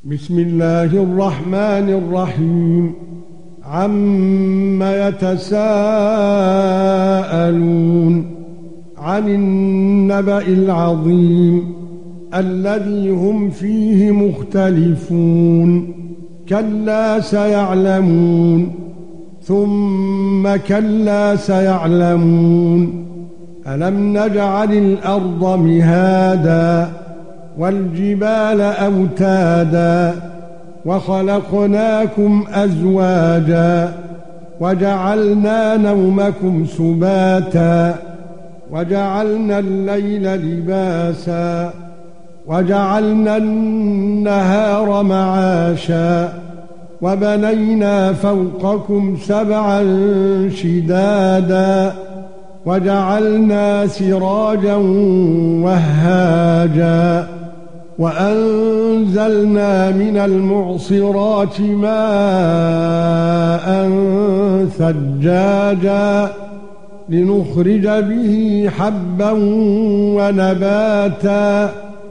بسم الله الرحمن الرحيم عم يتساءلون عن النبأ العظيم الذي هم فيه مختلفون كلا سيعلمون ثم كلا سيعلمون ألم نجعل الأرض مهادا والجبال أوتادا وخلقناكم أزواجا وجعلنا نومكم سباتا وجعلنا الليل لباسا وجعلنا النهار معاشا وبنينا فوقكم سبعا شدادا وجعلنا سراجا وهاجا وأنزلنا من المعصرات ماء ثجاجا لنخرج به حبا ونباتا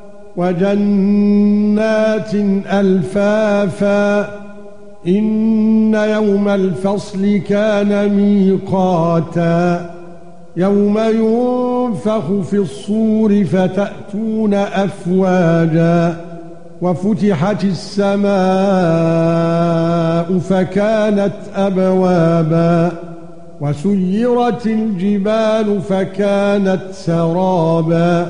وجنات ألفافا إن يوم الفصل كان ميقاتا يوم ينفخ في الصور فتأتون أفواجا وفتحت السماء فكانت أبوابا وسيرت الجبال فكانت سرابا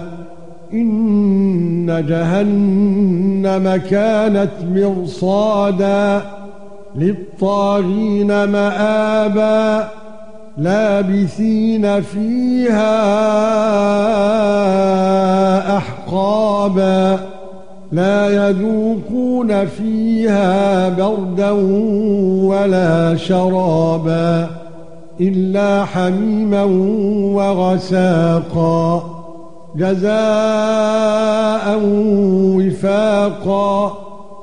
إن جهنم كانت مرصادا للطاغين مآبا لابثين فيها أحقابا لا يذوقون فيها بردا ولا شرابا إلا حميما وغساقا جزاء وفاقا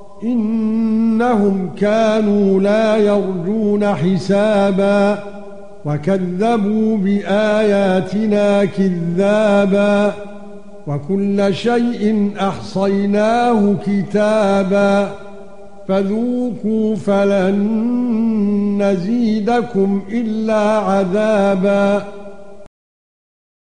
إنهم كانوا لا يرجون حسابا وكذبوا بآياتنا كذابا وكل شيء أحصيناه كتابا فذوقوا فلن نزيدكم إلا عذابا